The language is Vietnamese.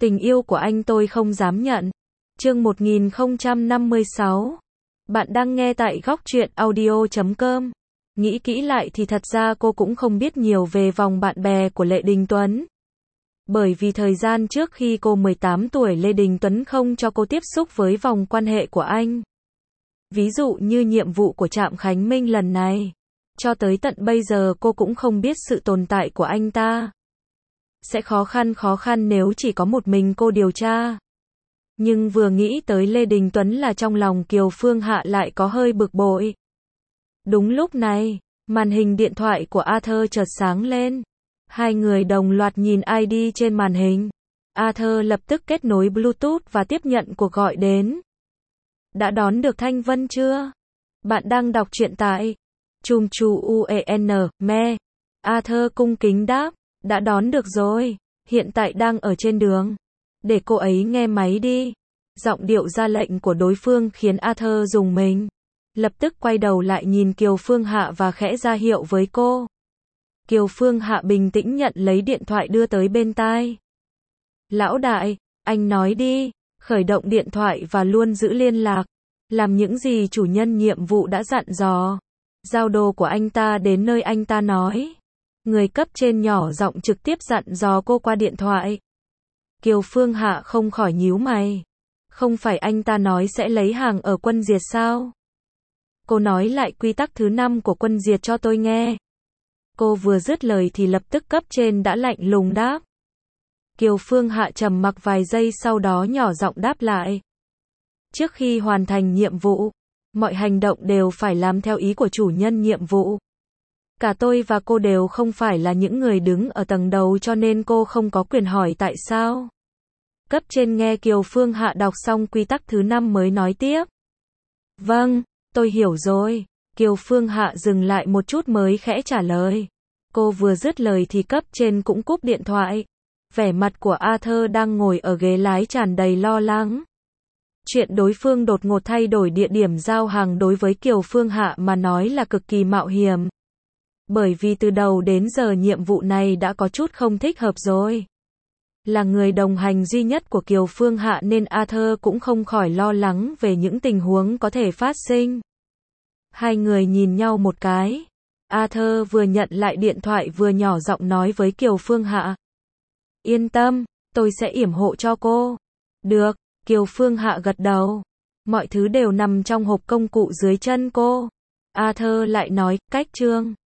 Tình yêu của anh tôi không dám nhận. Chương 1056. Bạn đang nghe tại góc truyện audio.com. Nghĩ kỹ lại thì thật ra cô cũng không biết nhiều về vòng bạn bè của Lê Đình Tuấn. Bởi vì thời gian trước khi cô 18 tuổi Lê Đình Tuấn không cho cô tiếp xúc với vòng quan hệ của anh. Ví dụ như nhiệm vụ của Trạm Khánh Minh lần này. Cho tới tận bây giờ cô cũng không biết sự tồn tại của anh ta. Sẽ khó khăn nếu chỉ có một mình cô điều tra. Nhưng vừa nghĩ tới Lê Đình Tuấn là trong lòng Kiều Phương Hạ lại có hơi bực bội. Đúng lúc này, màn hình điện thoại của Arthur chợt sáng lên. Hai người đồng loạt nhìn ID trên màn hình. Arthur lập tức kết nối Bluetooth và tiếp nhận cuộc gọi đến. Đã đón được Thanh Vân chưa? Bạn đang đọc truyện tại Chùm Chu UEN, Me. Arthur cung kính đáp. Đã đón được rồi, hiện tại đang ở trên đường. Để cô ấy nghe máy đi. Giọng điệu ra lệnh của đối phương khiến Arthur rùng mình. Lập tức quay đầu lại nhìn Kiều Phương Hạ và khẽ ra hiệu với cô. Kiều Phương Hạ bình tĩnh nhận lấy điện thoại đưa tới bên tai. Lão đại, anh nói đi, khởi động điện thoại và luôn giữ liên lạc. Làm những gì chủ nhân nhiệm vụ đã dặn dò. Giao đồ của anh ta đến nơi anh ta nói. Người cấp trên nhỏ giọng trực tiếp dặn dò cô qua điện thoại. Kiều Phương Hạ không khỏi nhíu mày. Không phải anh ta nói sẽ lấy hàng ở Quân Diệt sao? Cô nói lại quy tắc thứ 5 của Quân Diệt cho tôi nghe. Cô vừa dứt lời thì lập tức cấp trên đã lạnh lùng đáp. Kiều Phương Hạ trầm mặc vài giây sau đó nhỏ giọng đáp lại. Trước khi hoàn thành nhiệm vụ, mọi hành động đều phải làm theo ý của chủ nhân nhiệm vụ. Cả tôi và cô đều không phải là những người đứng ở tầng đầu cho nên cô không có quyền hỏi tại sao. Cấp trên nghe Kiều Phương Hạ đọc xong quy tắc thứ 5 mới nói tiếp. Vâng, tôi hiểu rồi. Kiều Phương Hạ dừng lại một chút mới khẽ trả lời. Cô vừa dứt lời thì cấp trên cũng cúp điện thoại. Vẻ mặt của Arthur đang ngồi ở ghế lái tràn đầy lo lắng. Chuyện đối phương đột ngột thay đổi địa điểm giao hàng đối với Kiều Phương Hạ mà nói là cực kỳ mạo hiểm. Bởi vì từ đầu đến giờ nhiệm vụ này đã có chút không thích hợp rồi. Là người đồng hành duy nhất của Kiều Phương Hạ nên Arthur cũng không khỏi lo lắng về những tình huống có thể phát sinh. Hai người nhìn nhau một cái. Arthur vừa nhận lại điện thoại vừa nhỏ giọng nói với Kiều Phương Hạ. Yên tâm, tôi sẽ yểm hộ cho cô. Được, Kiều Phương Hạ gật đầu. Mọi thứ đều nằm trong hộp công cụ dưới chân cô. Arthur lại nói, cách Trương.